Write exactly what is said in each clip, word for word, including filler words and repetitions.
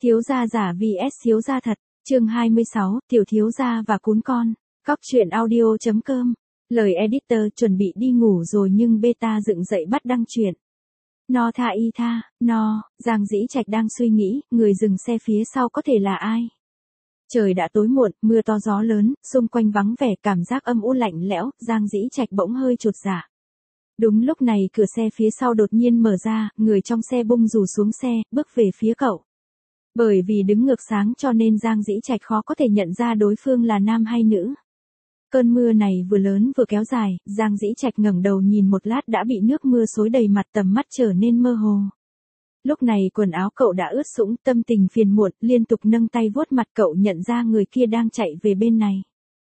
Thiếu gia giả vs thiếu gia thật, chương hai mươi sáu, tiểu thiếu gia và cún con. Cóc truyện audio chấm com. Lời editor chuẩn bị đi ngủ rồi nhưng beta dựng dậy bắt đăng truyện. No tha y tha, no, Giang Dĩ Trạch đang suy nghĩ, người dừng xe phía sau có thể là ai? Trời đã tối muộn, mưa to gió lớn, xung quanh vắng vẻ, cảm giác âm u lạnh lẽo, Giang Dĩ Trạch bỗng hơi chột dạ. Đúng lúc này cửa xe phía sau đột nhiên mở ra, người trong xe bung dù xuống xe, bước về phía cậu. Bởi vì đứng ngược sáng cho nên Giang Dĩ Trạch khó có thể nhận ra đối phương là nam hay nữ. Cơn mưa này vừa lớn vừa kéo dài, Giang Dĩ Trạch ngẩng đầu nhìn một lát đã bị nước mưa xối đầy mặt, tầm mắt trở nên mơ hồ. Lúc này quần áo cậu đã ướt sũng, tâm tình phiền muộn, liên tục nâng tay vuốt mặt, cậu nhận ra người kia đang chạy về bên này.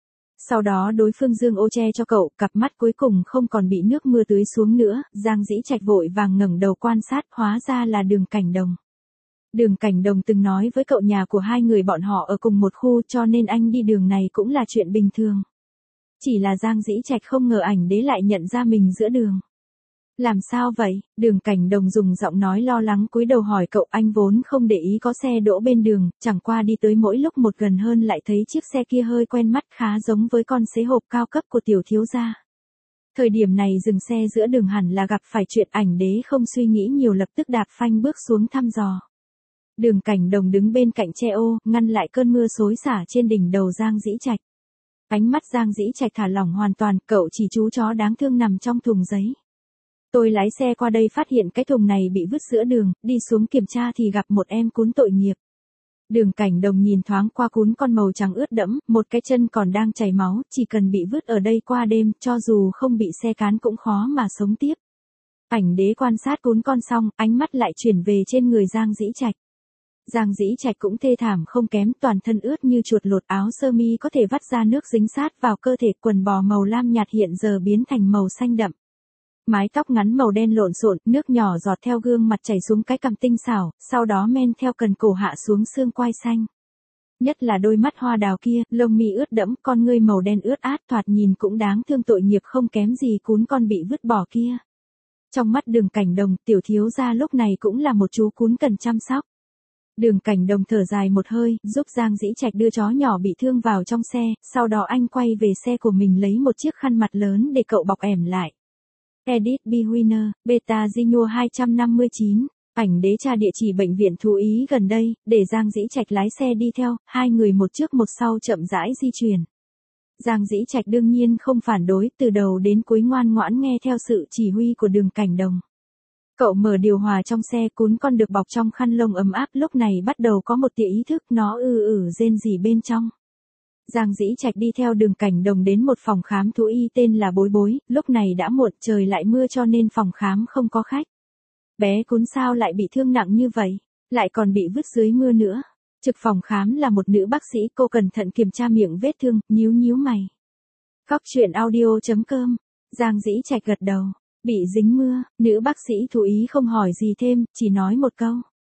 Sau đó đối phương giương ô che cho cậu, cặp mắt cuối cùng không còn bị nước mưa tưới xuống nữa, Giang Dĩ Trạch vội vàng ngẩng đầu quan sát, hóa ra là Đường Cảnh Đồng. Đường Cảnh Đồng từng nói với cậu nhà của hai người bọn họ ở cùng một khu cho nên anh đi đường này cũng là chuyện bình thường. Chỉ là Giang Dĩ Trạch không ngờ ảnh đế lại nhận ra mình giữa đường. Làm sao vậy? Đường Cảnh Đồng dùng giọng nói lo lắng cúi đầu hỏi cậu, anh vốn không để ý có xe đỗ bên đường, chẳng qua đi tới mỗi lúc một gần hơn lại thấy chiếc xe kia hơi quen mắt, khá giống với con xế hộp cao cấp của tiểu thiếu gia. Thời điểm này dừng xe giữa đường hẳn là gặp phải chuyện, ảnh đế không suy nghĩ nhiều lập tức đạp phanh bước xuống thăm dò. Đường Cảnh Đồng đứng bên cạnh che ô, ngăn lại cơn mưa xối xả trên đỉnh đầu Giang Dĩ Trạch. Ánh mắt Giang Dĩ Trạch thả lỏng hoàn toàn, cậu chỉ chú chó đáng thương nằm trong thùng giấy. Tôi lái xe qua đây phát hiện cái thùng này bị vứt giữa đường, đi xuống kiểm tra thì gặp một em cún tội nghiệp. Đường Cảnh Đồng nhìn thoáng qua cún con màu trắng ướt đẫm, một cái chân còn đang chảy máu, chỉ cần bị vứt ở đây qua đêm, cho dù không bị xe cán cũng khó mà sống tiếp. Ảnh đế quan sát cún con xong, ánh mắt lại chuyển về trên người Giang Dĩ Trạch. Giang Dĩ Trạch cũng thê thảm không kém, toàn thân ướt như chuột lột, áo sơ mi có thể vắt ra nước dính sát vào cơ thể, quần bò màu lam nhạt hiện giờ biến thành màu xanh đậm. Mái tóc ngắn màu đen lộn xộn, nước nhỏ giọt theo gương mặt chảy xuống cái cằm tinh xảo, sau đó men theo cần cổ hạ xuống xương quai xanh. Nhất là đôi mắt hoa đào kia, lông mi ướt đẫm, con ngươi màu đen ướt át, thoạt nhìn cũng đáng thương, tội nghiệp không kém gì cún con bị vứt bỏ kia. Trong mắt Đường Cảnh Đồng, tiểu thiếu gia lúc này cũng là một chú cún cần chăm sóc. Đường Cảnh Đồng thở dài một hơi, giúp Giang Dĩ Trạch đưa chó nhỏ bị thương vào trong xe, sau đó anh quay về xe của mình lấy một chiếc khăn mặt lớn để cậu bọc ẻm lại. Edit B. Winner, Beta Zinua hai trăm năm mươi chín, ảnh đế tra địa chỉ bệnh viện thú ý gần đây, để Giang Dĩ Trạch lái xe đi theo, hai người một trước một sau chậm rãi di chuyển. Giang Dĩ Trạch đương nhiên không phản đối, từ đầu đến cuối ngoan ngoãn nghe theo sự chỉ huy của Đường Cảnh Đồng. Cậu mở điều hòa trong xe, cún con được bọc trong khăn lông ấm áp lúc này bắt đầu có một tia ý thức, nó ư ử rên rỉ bên trong. Giang Dĩ Trạch đi theo Đường Cảnh Đồng đến một phòng khám thú y tên là Bối Bối, lúc này đã muộn, trời lại mưa cho nên phòng khám không có khách. Bé cún sao lại bị thương nặng như vậy, lại còn bị vứt dưới mưa nữa. Trực phòng khám là một nữ bác sĩ, cô cẩn thận kiểm tra miệng vết thương, nhíu nhíu mày. Cóc truyện audio chấm com. Giang Dĩ Trạch gật đầu. Bị dính mưa, nữ bác sĩ thú ý không hỏi gì thêm, chỉ nói một câu.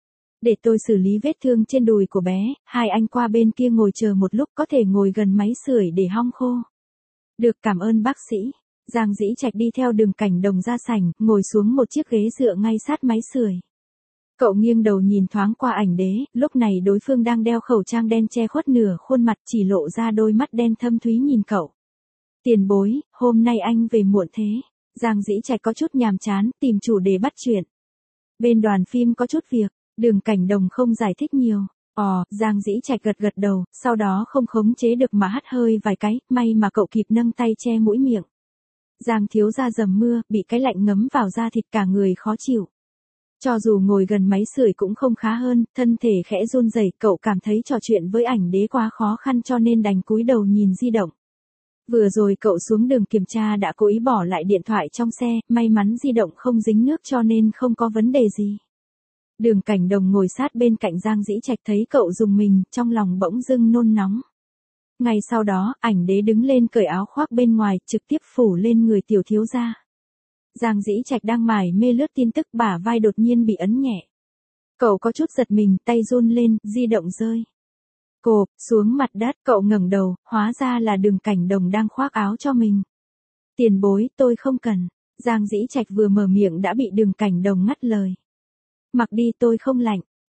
Để tôi xử lý vết thương trên đùi của bé, hai anh qua bên kia ngồi chờ một lúc, có thể ngồi gần máy sưởi để hong khô. Được, cảm ơn bác sĩ. Giang Dĩ Trạch đi theo Đường Cảnh Đồng ra sảnh, ngồi xuống một chiếc ghế dựa ngay sát máy sưởi. Cậu nghiêng đầu nhìn thoáng qua ảnh đế, lúc này đối phương đang đeo khẩu trang đen che khuất nửa khuôn mặt, chỉ lộ ra đôi mắt đen thâm thúy nhìn cậu. Tiền bối, hôm nay anh về muộn thế. Giang Dĩ Trạch có chút nhàm chán, tìm chủ đề bắt chuyện. Bên đoàn phim có chút việc, Đường Cảnh Đồng không giải thích nhiều. Ồ, Giang Dĩ Trạch gật gật đầu, sau đó không khống chế được mà hắt hơi vài cái, may mà cậu kịp nâng tay che mũi miệng. Giang thiếu gia dầm mưa, bị cái lạnh ngấm vào da thịt, cả người khó chịu. Cho dù ngồi gần máy sưởi cũng không khá hơn, thân thể khẽ run rẩy, cậu cảm thấy trò chuyện với ảnh đế quá khó khăn cho nên đành cúi đầu nhìn di động. Vừa rồi cậu xuống đường kiểm tra đã cố ý bỏ lại điện thoại trong xe, may mắn di động không dính nước cho nên không có vấn đề gì. Đường Cảnh Đồng ngồi sát bên cạnh Giang Dĩ Trạch thấy cậu dùng mình, trong lòng bỗng dưng nôn nóng. Ngay sau đó, ảnh đế đứng lên cởi áo khoác bên ngoài, trực tiếp phủ lên người tiểu thiếu gia. Giang Dĩ Trạch đang mải mê lướt tin tức, bả vai đột nhiên bị ấn nhẹ. Cậu có chút giật mình, tay run lên, di động rơi. Cộp, xuống mặt đất, cậu ngẩng đầu, hóa ra là Đường Cảnh Đồng đang khoác áo cho mình. Tiền bối, tôi không cần. Giang Dĩ Trạch vừa mở miệng đã bị Đường Cảnh Đồng ngắt lời. Mặc đi, tôi không lạnh.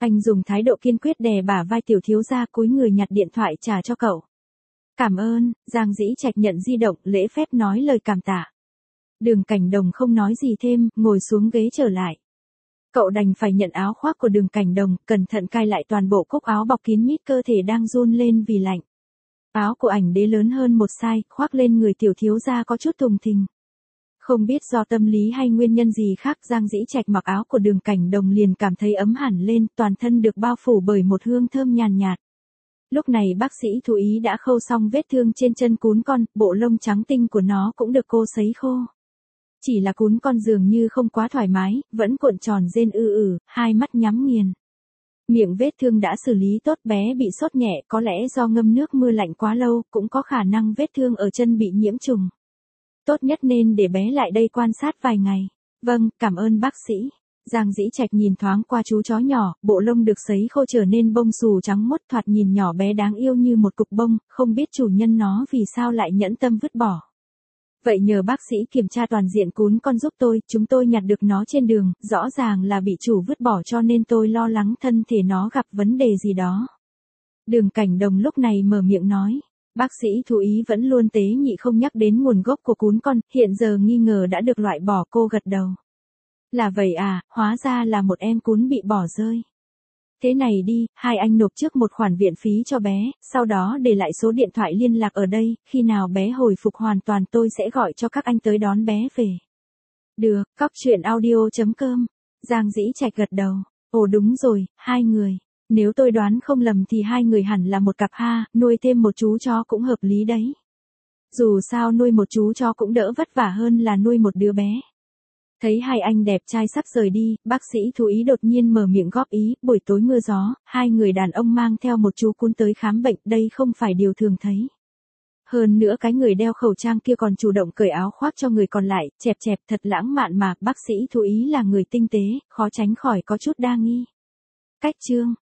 Anh dùng thái độ kiên quyết đè bả vai tiểu thiếu gia cúi người nhặt điện thoại trả cho cậu. Cảm ơn, Giang Dĩ Trạch nhận di động, lễ phép nói lời cảm tạ. Đường Cảnh Đồng không nói gì thêm, ngồi xuống ghế trở lại. Cậu đành phải nhận áo khoác của Đường Cảnh Đồng, cẩn thận cài lại toàn bộ cúc áo bọc kín mít cơ thể đang run lên vì lạnh. Áo của ảnh đế lớn hơn một size, khoác lên người tiểu thiếu gia có chút thùng thình. Không biết do tâm lý hay nguyên nhân gì khác, Giang Dĩ Trạch mặc áo của Đường Cảnh Đồng liền cảm thấy ấm hẳn lên, toàn thân được bao phủ bởi một hương thơm nhàn nhạt. Lúc này bác sĩ thú y đã khâu xong vết thương trên chân cún con, bộ lông trắng tinh của nó cũng được cô sấy khô. Chỉ là cún con dường như không quá thoải mái, vẫn cuộn tròn rên ư ử, hai mắt nhắm nghiền. Miệng vết thương đã xử lý tốt, bé bị sốt nhẹ, có lẽ do ngâm nước mưa lạnh quá lâu, cũng có khả năng vết thương ở chân bị nhiễm trùng. Tốt nhất nên để bé lại đây quan sát vài ngày. Vâng, cảm ơn bác sĩ. Giang Dĩ Trạch nhìn thoáng qua chú chó nhỏ, bộ lông được sấy khô trở nên bông xù trắng muốt, thoạt nhìn nhỏ bé đáng yêu như một cục bông, không biết chủ nhân nó vì sao lại nhẫn tâm vứt bỏ. Vậy nhờ bác sĩ kiểm tra toàn diện cún con giúp tôi, chúng tôi nhặt được nó trên đường, rõ ràng là bị chủ vứt bỏ cho nên tôi lo lắng thân thể nó gặp vấn đề gì đó. Đường Cảnh Đồng lúc này mở miệng nói. Bác sĩ thú y vẫn luôn tế nhị không nhắc đến nguồn gốc của cún con, hiện giờ nghi ngờ đã được loại bỏ, cô gật đầu. Là vậy à, hóa ra là một em cún bị bỏ rơi. Thế này đi, hai anh nộp trước một khoản viện phí cho bé, sau đó để lại số điện thoại liên lạc ở đây, khi nào bé hồi phục hoàn toàn tôi sẽ gọi cho các anh tới đón bé về. Được, cóc truyện audio chấm com. Giang Dĩ Trạch gật đầu. Ồ đúng rồi, hai người. Nếu tôi đoán không lầm thì hai người hẳn là một cặp ha, nuôi thêm một chú chó cũng hợp lý đấy. Dù sao nuôi một chú chó cũng đỡ vất vả hơn là nuôi một đứa bé. Thấy hai anh đẹp trai sắp rời đi, bác sĩ thú y đột nhiên mở miệng góp ý, buổi tối mưa gió, hai người đàn ông mang theo một chú cún tới khám bệnh, đây không phải điều thường thấy. Hơn nữa cái người đeo khẩu trang kia còn chủ động cởi áo khoác cho người còn lại, chẹp chẹp thật lãng mạn mà, bác sĩ thú y là người tinh tế, khó tránh khỏi có chút đa nghi. Cách chương